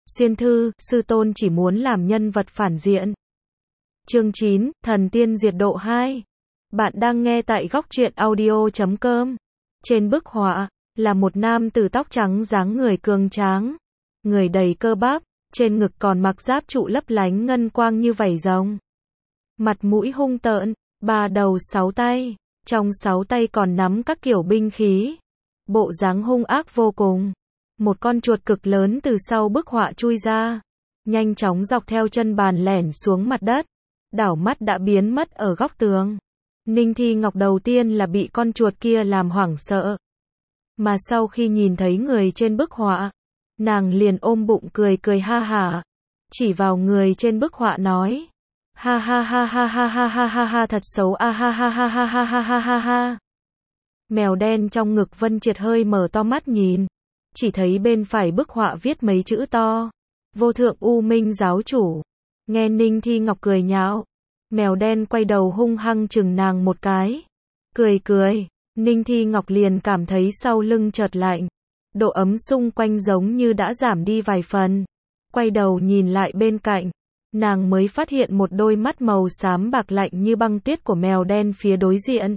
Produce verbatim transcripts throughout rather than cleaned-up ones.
Xuyên thư, sư tôn chỉ muốn làm nhân vật phản diện. Chương chín, Thần tiên diệt độ hai. Bạn đang nghe tại góc truyện audio chấm com. Trên bức họa là một nam tử tóc trắng dáng người cường tráng, người đầy cơ bắp, trên ngực còn mặc giáp trụ lấp lánh ngân quang như vảy rồng. Mặt mũi hung tợn, ba đầu sáu tay, trong sáu tay còn nắm các kiểu binh khí. Bộ dáng hung ác vô cùng. Một con chuột cực lớn từ sau bức họa chui ra, nhanh chóng dọc theo chân bàn lẻn xuống mặt đất, đảo mắt đã biến mất ở góc tường. Ninh Thi Ngọc đầu tiên là bị con chuột kia làm hoảng sợ, mà sau khi nhìn thấy người trên bức họa, nàng liền ôm bụng cười cười ha hả, chỉ vào người trên bức họa nói: ha ha ha ha ha ha ha ha ha, thật xấu a ha ha ha ha ha ha ha ha ha. Mèo đen trong ngực Vân Triệt hơi mở to mắt nhìn, chỉ thấy bên phải bức họa viết mấy chữ to: Vô thượng U Minh giáo chủ. Nghe Ninh Thi Ngọc cười nhạo, mèo đen quay đầu hung hăng chừng nàng một cái, cười cười. Ninh Thi Ngọc liền cảm thấy sau lưng chợt lạnh, độ ấm xung quanh giống như đã giảm đi vài phần. Quay đầu nhìn lại bên cạnh, nàng mới phát hiện một đôi mắt màu xám bạc lạnh như băng tuyết của mèo đen phía đối diện.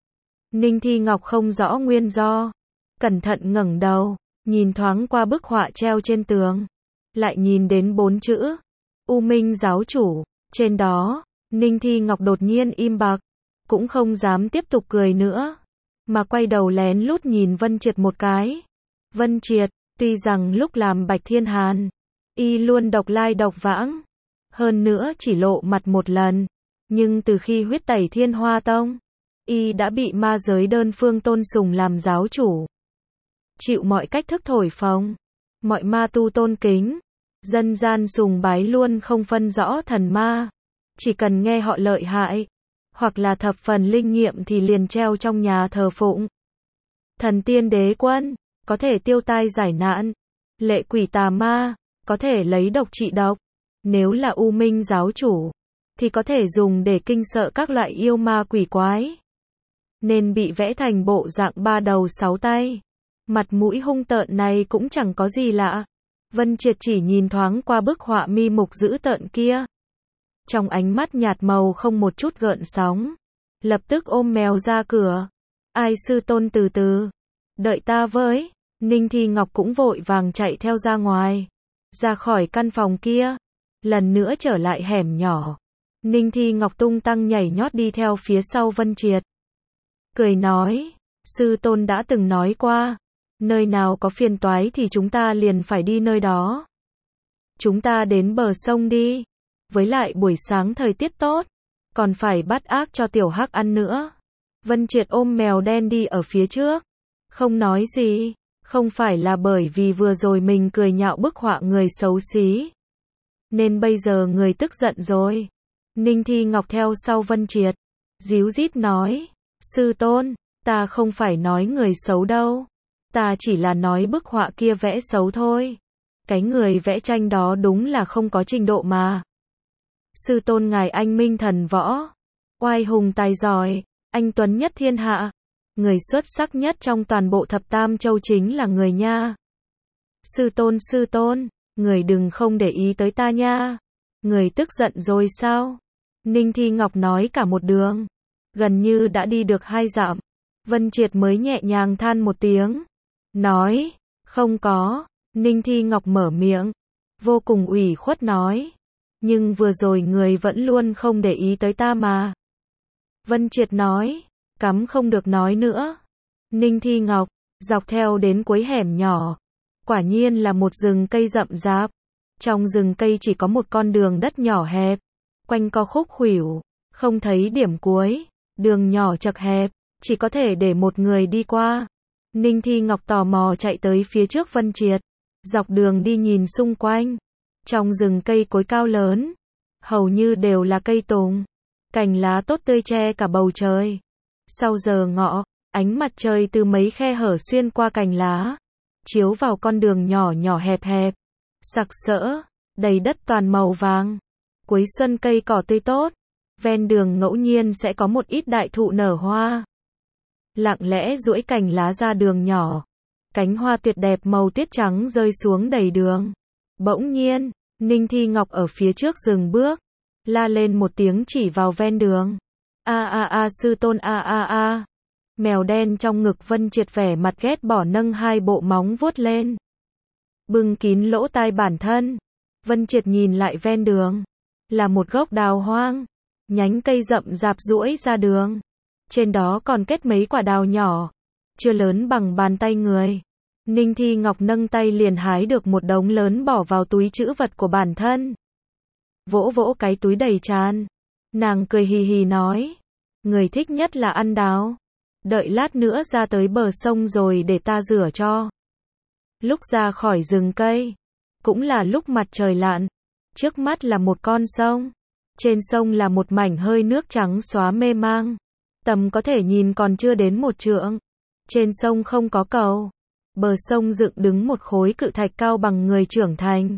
Ninh Thi Ngọc không rõ nguyên do, cẩn thận ngẩng đầu, nhìn thoáng qua bức họa treo trên tường, lại nhìn đến bốn chữ U Minh giáo chủ trên đó. Ninh Thi Ngọc đột nhiên im bặt, cũng không dám tiếp tục cười nữa, mà quay đầu lén lút nhìn Vân Triệt một cái. Vân Triệt, tuy rằng lúc làm Bạch Thiên Hàn, y luôn độc lai độc vãng, hơn nữa chỉ lộ mặt một lần, nhưng từ khi huyết tẩy Thiên Hoa Tông, y đã bị ma giới đơn phương tôn sùng làm giáo chủ, chịu mọi cách thức thổi phồng, mọi ma tu tôn kính, dân gian sùng bái luôn không phân rõ thần ma, chỉ cần nghe họ lợi hại, hoặc là thập phần linh nghiệm thì liền treo trong nhà thờ phụng. Thần tiên đế quân, có thể tiêu tai giải nạn, lệ quỷ tà ma, có thể lấy độc trị độc, nếu là U Minh giáo chủ, thì có thể dùng để kinh sợ các loại yêu ma quỷ quái. Nên bị vẽ thành bộ dạng ba đầu sáu tay, mặt mũi hung tợn này cũng chẳng có gì lạ. Vân Triệt chỉ nhìn thoáng qua bức họa mi mục dữ tợn kia, trong ánh mắt nhạt màu không một chút gợn sóng, lập tức ôm mèo ra cửa. Ai sư tôn từ từ, đợi ta với. Ninh Thi Ngọc cũng vội vàng chạy theo ra ngoài, ra khỏi căn phòng kia, lần nữa trở lại hẻm nhỏ. Ninh Thi Ngọc tung tăng nhảy nhót đi theo phía sau Vân Triệt, cười nói: sư tôn đã từng nói qua, nơi nào có phiền toái thì chúng ta liền phải đi nơi đó. Chúng ta đến bờ sông đi, với lại buổi sáng thời tiết tốt, còn phải bắt ác cho tiểu hắc ăn nữa. Vân Triệt ôm mèo đen đi ở phía trước, không nói gì, không phải là bởi vì vừa rồi mình cười nhạo bức họa người xấu xí, nên bây giờ người tức giận rồi. Ninh Thi Ngọc theo sau Vân Triệt, díu dít nói: sư tôn, ta không phải nói người xấu đâu, ta chỉ là nói bức họa kia vẽ xấu thôi. Cái người vẽ tranh đó đúng là không có trình độ mà. Sư tôn ngài anh minh thần võ, oai hùng tài giỏi, anh tuấn nhất thiên hạ, người xuất sắc nhất trong toàn bộ thập tam châu chính là người nha. Sư tôn sư tôn, người đừng không để ý tới ta nha. Người tức giận rồi sao? Ninh Thi Ngọc nói cả một đường, gần như đã đi được hai dặm, Vân Triệt mới nhẹ nhàng than một tiếng, nói: không có. Ninh Thi Ngọc mở miệng, vô cùng ủy khuất nói: nhưng vừa rồi người vẫn luôn không để ý tới ta mà. Vân Triệt nói: cấm không được nói nữa. Ninh Thi Ngọc, dọc theo đến cuối hẻm nhỏ, quả nhiên là một rừng cây rậm rạp. Trong rừng cây chỉ có một con đường đất nhỏ hẹp, quanh co khúc khuỷu, không thấy điểm cuối, đường nhỏ chật hẹp, chỉ có thể để một người đi qua. Ninh Thi Ngọc tò mò chạy tới phía trước Vân Triệt, dọc đường đi nhìn xung quanh. Trong rừng cây cối cao lớn, hầu như đều là cây tùng, cành lá tốt tươi che cả bầu trời. Sau giờ ngọ, ánh mặt trời từ mấy khe hở xuyên qua cành lá, chiếu vào con đường nhỏ nhỏ hẹp hẹp, sặc sỡ, đầy đất toàn màu vàng. Cuối xuân cây cỏ tươi tốt, ven đường ngẫu nhiên sẽ có một ít đại thụ nở hoa, lặng lẽ duỗi cành lá ra đường nhỏ, cánh hoa tuyệt đẹp màu tuyết trắng rơi xuống đầy đường. Bỗng nhiên, Ninh Thi Ngọc ở phía trước dừng bước, la lên một tiếng chỉ vào ven đường. A a a sư tôn a a a. Mèo đen trong ngực Vân Triệt vẻ mặt ghét bỏ nâng hai bộ móng vuốt lên, bưng kín lỗ tai bản thân. Vân Triệt nhìn lại ven đường, là một gốc đào hoang, nhánh cây rậm rạp duỗi ra đường. Trên đó còn kết mấy quả đào nhỏ, chưa lớn bằng bàn tay người. Ninh Thi Ngọc nâng tay liền hái được một đống lớn bỏ vào túi trữ vật của bản thân. Vỗ vỗ cái túi đầy tràn, nàng cười hì hì nói, người thích nhất là ăn đào. Đợi lát nữa ra tới bờ sông rồi để ta rửa cho. Lúc ra khỏi rừng cây, cũng là lúc mặt trời lặn. Trước mắt là một con sông. Trên sông là một mảnh hơi nước trắng xóa mê mang. Tầm có thể nhìn còn chưa đến một trượng. Trên sông không có cầu. Bờ sông dựng đứng một khối cự thạch cao bằng người trưởng thành.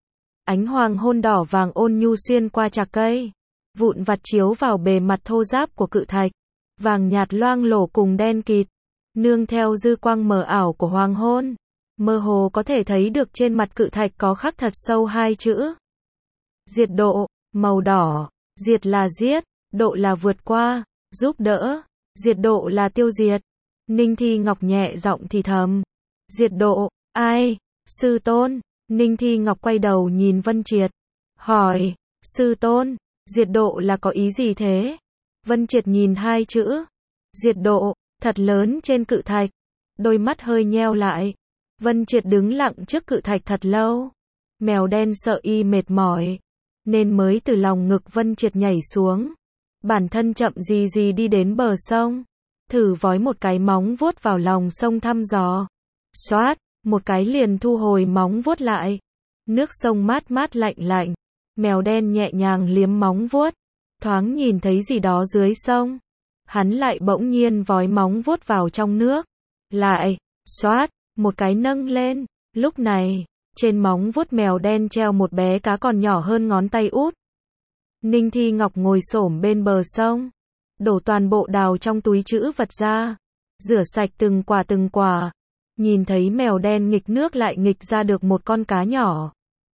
Ánh hoàng hôn đỏ vàng ôn nhu xuyên qua chạc cây, vụn vặt chiếu vào bề mặt thô ráp của cự thạch, vàng nhạt loang lổ cùng đen kịt, nương theo dư quang mờ ảo của hoàng hôn, mơ hồ có thể thấy được trên mặt cự thạch có khắc thật sâu hai chữ. Diệt độ, màu đỏ, diệt là giết, độ là vượt qua, giúp đỡ, diệt độ là tiêu diệt. Ninh Thi Ngọc nhẹ giọng thì thầm, diệt độ, ai? Sư tôn. Ninh Thi Ngọc quay đầu nhìn Vân Triệt, hỏi, sư tôn, diệt độ là có ý gì thế? Vân Triệt nhìn hai chữ, diệt độ, thật lớn trên cự thạch, đôi mắt hơi nheo lại. Vân Triệt đứng lặng trước cự thạch thật lâu, mèo đen sợ y mệt mỏi, nên mới từ lòng ngực Vân Triệt nhảy xuống. Bản thân chậm gì gì đi đến bờ sông, thử vói một cái móng vuốt vào lòng sông thăm dò. Xoát, một cái liền thu hồi móng vuốt lại. Nước sông mát mát lạnh lạnh, mèo đen nhẹ nhàng liếm móng vuốt, thoáng nhìn thấy gì đó dưới sông. Hắn lại bỗng nhiên vói móng vuốt vào trong nước, lại, xoát, một cái nâng lên. Lúc này, trên móng vuốt mèo đen treo một bé cá còn nhỏ hơn ngón tay út. Ninh Thi Ngọc ngồi xổm bên bờ sông, đổ toàn bộ đào trong túi trữ vật ra, rửa sạch từng quả từng quả. Nhìn thấy mèo đen nghịch nước lại nghịch ra được một con cá nhỏ.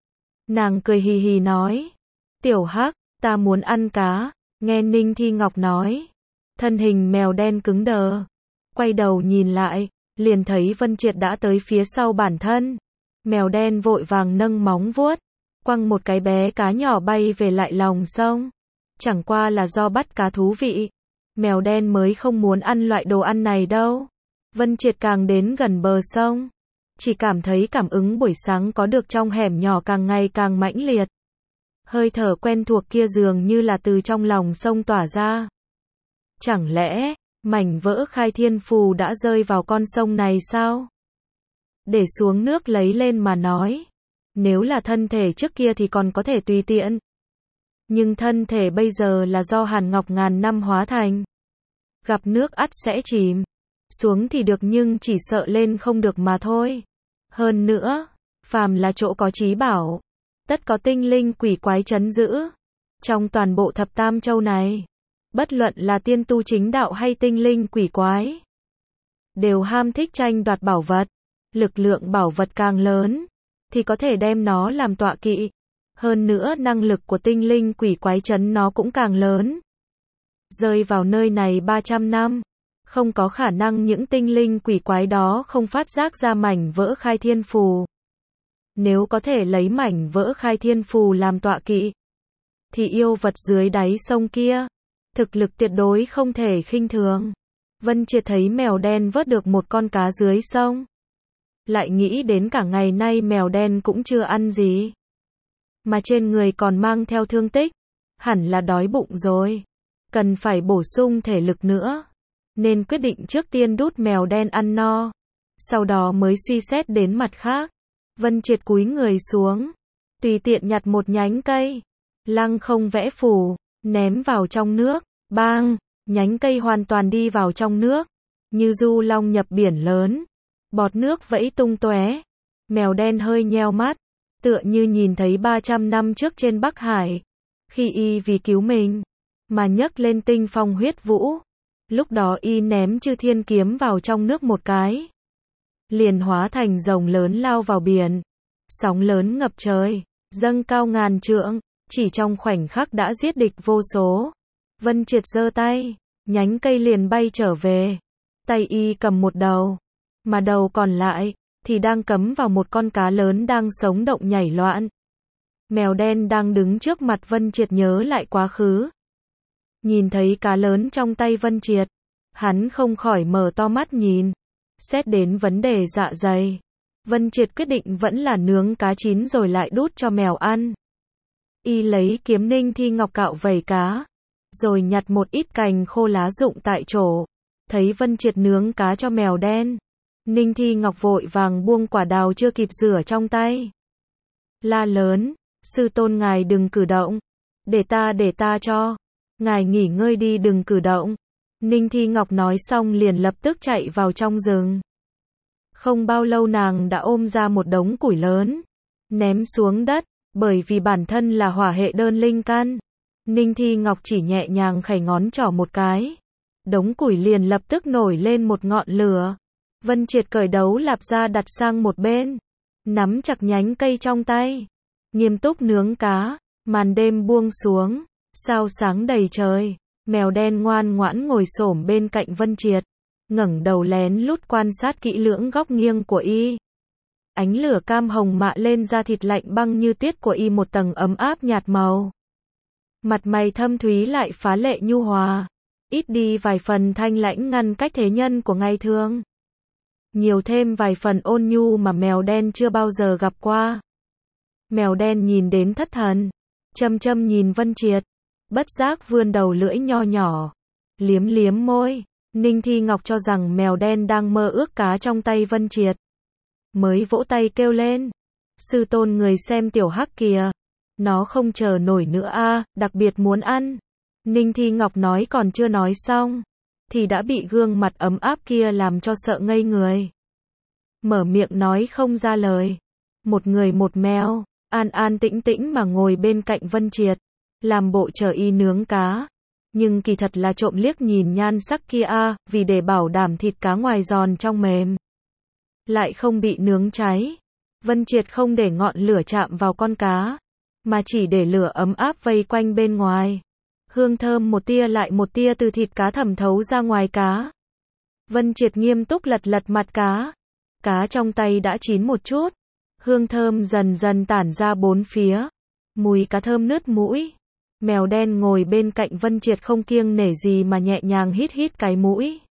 Nàng cười hì hì nói, tiểu hắc, ta muốn ăn cá. Nghe Ninh Thi Ngọc nói, thân hình mèo đen cứng đờ, quay đầu nhìn lại, liền thấy Vân Triệt đã tới phía sau bản thân. Mèo đen vội vàng nâng móng vuốt, quăng một cái bé cá nhỏ bay về lại lòng sông. Chẳng qua là do bắt cá thú vị, mèo đen mới không muốn ăn loại đồ ăn này đâu. Vân Triệt càng đến gần bờ sông, chỉ cảm thấy cảm ứng buổi sáng có được trong hẻm nhỏ càng ngày càng mãnh liệt. Hơi thở quen thuộc kia dường như là từ trong lòng sông tỏa ra. Chẳng lẽ, mảnh vỡ khai thiên phù đã rơi vào con sông này sao? Để xuống nước lấy lên mà nói. Nếu là thân thể trước kia thì còn có thể tùy tiện. Nhưng thân thể bây giờ là do hàn ngọc ngàn năm hóa thành. Gặp nước ắt sẽ chìm. Xuống thì được nhưng chỉ sợ lên không được mà thôi. Hơn nữa, phàm là chỗ có trí bảo, tất có tinh linh quỷ quái trấn giữ. Trong toàn bộ thập tam châu này, bất luận là tiên tu chính đạo hay tinh linh quỷ quái, đều ham thích tranh đoạt bảo vật. Lực lượng bảo vật càng lớn, thì có thể đem nó làm tọa kỵ. Hơn nữa năng lực của tinh linh quỷ quái trấn nó cũng càng lớn. Rơi vào nơi này ba trăm năm, không có khả năng những tinh linh quỷ quái đó không phát giác ra mảnh vỡ khai thiên phù. Nếu có thể lấy mảnh vỡ khai thiên phù làm tọa kỵ, thì yêu vật dưới đáy sông kia, thực lực tuyệt đối không thể khinh thường. Vân Triệt thấy mèo đen vớt được một con cá dưới sông, lại nghĩ đến cả ngày nay mèo đen cũng chưa ăn gì, mà trên người còn mang theo thương tích, hẳn là đói bụng rồi, cần phải bổ sung thể lực nữa, nên quyết định trước tiên đút mèo đen ăn no, sau đó mới suy xét đến mặt khác. Vân Triệt cúi người xuống, tùy tiện nhặt một nhánh cây, lăng không vẽ phù, ném vào trong nước, bang, nhánh cây hoàn toàn đi vào trong nước, như du long nhập biển lớn, bọt nước vẫy tung tóe. Mèo đen hơi nheo mắt, tựa như nhìn thấy ba trăm năm trước trên Bắc Hải, khi y vì cứu mình mà nhấc lên tinh phong huyết vũ, lúc đó y ném Chư Thiên kiếm vào trong nước một cái, liền hóa thành rồng lớn lao vào biển, Sóng lớn ngập trời, dâng cao ngàn trượng, chỉ trong khoảnh khắc đã giết địch vô số. Vân Triệt giơ tay, nhánh cây liền bay trở về. Tay y cầm một đầu, mà đầu còn lại thì đang cắm vào một con cá lớn đang sống động nhảy loạn. Mèo đen đang đứng trước mặt Vân Triệt nhớ lại quá khứ. Nhìn thấy cá lớn trong tay Vân Triệt, hắn không khỏi mở to mắt nhìn. Xét đến vấn đề dạ dày, Vân Triệt quyết định vẫn là nướng cá chín rồi lại đút cho mèo ăn. Y lấy kiếm Ninh Thi Ngọc cạo vảy cá, rồi nhặt một ít cành khô lá rụng tại chỗ. Thấy Vân Triệt nướng cá cho mèo đen, Ninh Thi Ngọc vội vàng buông quả đào chưa kịp rửa trong tay. La lớn, sư tôn ngài đừng cử động, để ta để ta cho, ngài nghỉ ngơi đi đừng cử động. Ninh Thi Ngọc nói xong liền lập tức chạy vào trong rừng. Không bao lâu nàng đã ôm ra một đống củi lớn, ném xuống đất, bởi vì bản thân là hỏa hệ đơn linh căn. Ninh Thi Ngọc chỉ nhẹ nhàng khẩy ngón trỏ một cái, đống củi liền lập tức nổi lên một ngọn lửa. Vân Triệt cởi đấu lạp ra đặt sang một bên, nắm chặt nhánh cây trong tay, nghiêm túc nướng cá. Màn đêm buông xuống, sao sáng đầy trời, mèo đen ngoan ngoãn ngồi xổm bên cạnh Vân Triệt, ngẩng đầu lén lút quan sát kỹ lưỡng góc nghiêng của y. Ánh lửa cam hồng mạ lên da thịt lạnh băng như tuyết của y một tầng ấm áp nhạt màu. Mặt mày thâm thúy lại phá lệ nhu hòa, ít đi vài phần thanh lãnh ngăn cách thế nhân của ngày thường, nhiều thêm vài phần ôn nhu mà mèo đen chưa bao giờ gặp qua. Mèo đen nhìn đến thất thần, chăm chăm nhìn Vân Triệt, bất giác vươn đầu lưỡi nho nhỏ, liếm liếm môi. Ninh Thi Ngọc cho rằng mèo đen đang mơ ước cá trong tay Vân Triệt, mới vỗ tay kêu lên, sư tôn người xem tiểu hắc kìa, nó không chờ nổi nữa a, đặc biệt muốn ăn. Ninh Thi Ngọc nói còn chưa nói xong, thì đã bị gương mặt ấm áp kia làm cho sợ ngây người. Mở miệng nói không ra lời. Một người một mèo, an an tĩnh tĩnh mà ngồi bên cạnh Vân Triệt, làm bộ chờ y nướng cá. Nhưng kỳ thật là trộm liếc nhìn nhan sắc kia a, vì để bảo đảm thịt cá ngoài giòn trong mềm, lại không bị nướng cháy. Vân Triệt không để ngọn lửa chạm vào con cá, mà chỉ để lửa ấm áp vây quanh bên ngoài. Hương thơm một tia lại một tia từ thịt cá thẩm thấu ra ngoài cá. Vân Triệt nghiêm túc lật lật mặt cá. Cá trong tay đã chín một chút. Hương thơm dần dần tản ra bốn phía. Mùi cá thơm nướt mũi. Mèo đen ngồi bên cạnh Vân Triệt không kiêng nể gì mà nhẹ nhàng hít hít cái mũi.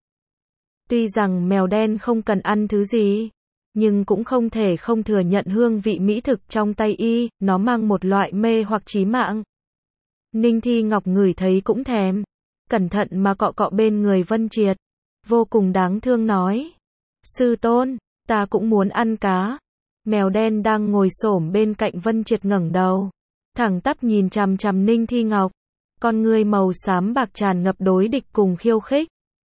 Tuy rằng mèo đen không cần ăn thứ gì, nhưng cũng không thể không thừa nhận hương vị mỹ thực trong tay y, nó mang một loại mê hoặc chí mạng. Ninh Thi Ngọc ngửi thấy cũng thèm, cẩn thận mà cọ cọ bên người Vân Triệt, vô cùng đáng thương nói, sư tôn, ta cũng muốn ăn cá. Mèo đen đang ngồi xổm bên cạnh Vân Triệt ngẩng đầu, thẳng tắp nhìn chằm chằm Ninh Thi Ngọc, con ngươi màu xám bạc tràn ngập đối địch cùng khiêu khích.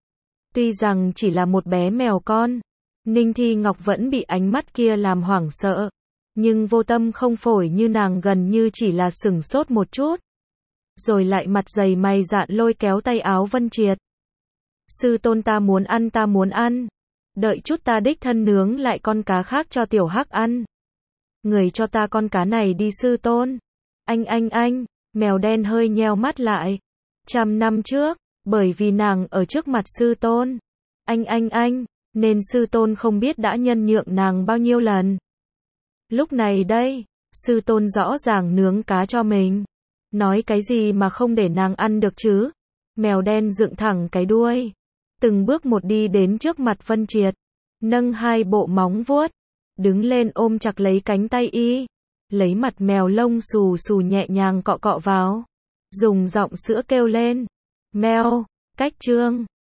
Tuy rằng chỉ là một bé mèo con, Ninh Thi Ngọc vẫn bị ánh mắt kia làm hoảng sợ, nhưng vô tâm không phổi như nàng gần như chỉ là sửng sốt một chút, rồi lại mặt dày mày dạn lôi kéo tay áo Vân Triệt. Sư tôn ta muốn ăn ta muốn ăn, đợi chút ta đích thân nướng lại con cá khác cho tiểu hắc ăn. Người cho ta con cá này đi sư tôn. Anh anh anh, mèo đen hơi nheo mắt lại. Trăm năm trước, bởi vì nàng ở trước mặt sư tôn, anh anh anh, nên sư tôn không biết đã nhân nhượng nàng bao nhiêu lần. Lúc này đây, sư tôn rõ ràng nướng cá cho mình. Nói cái gì mà không để nàng ăn được chứ? Mèo đen dựng thẳng cái đuôi, từng bước một đi đến trước mặt Vân Triệt, nâng hai bộ móng vuốt, đứng lên ôm chặt lấy cánh tay y, lấy mặt mèo lông xù xù nhẹ nhàng cọ cọ vào, dùng giọng sữa kêu lên, mèo, cách chương.